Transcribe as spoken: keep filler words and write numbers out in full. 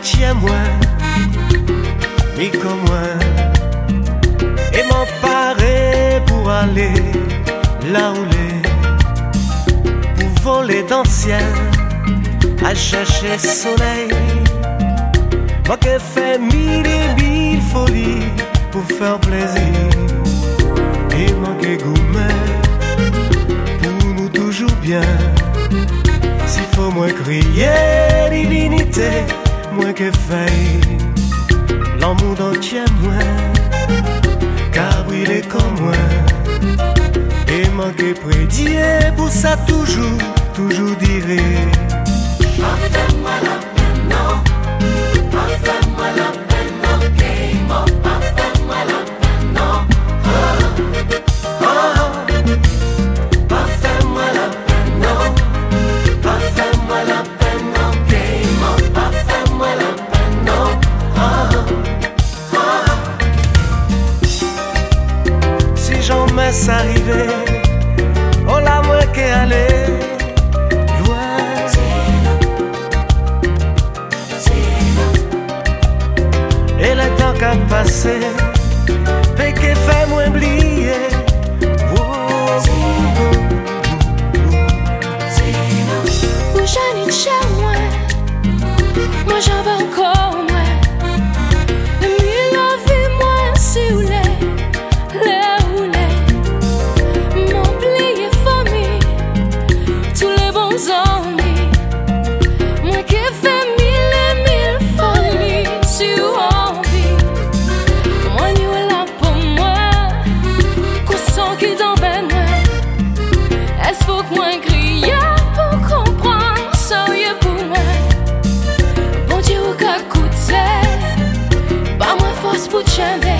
tiens-moi, mi comme moi, et m'emparer pour aller là où les, pour voler dans le ciel, à chercher soleil. Moi qui fais mille et mille folies pour faire plaisir, et moi qui gourmet pour nous toujours bien. S'il faut moi crier divinité, moi qui fais l'amour d'entier moi, car brûler comme moi, et moi qui prédire pour ça toujours, toujours dire. Fais-moi la peine, non. Fais-moi la peine, non. Game up. Fais-moi la peine, non. Oh, oh. Fais-moi la peine, non. Fais-moi la peine, non. Game up. Fais-moi la peine, non. Oh, oh. Si jamais ça arrivait, oh la moi qui allait. Et le temps qu'a passé, fait que fait moins oublier. Où j'en ai chez moi, moi j'en veux encore moins. Le mieux la vie, moi, c'est où les, les où les. M'oublier famille, tous les bons amis. Moi qui fais mille et mille folies sur qui t'en peine, est-ce faut que moi crier pour comprendre ça y est pour moi. Bon Dieu, qu'à coûter, pas moins force pour te chanter.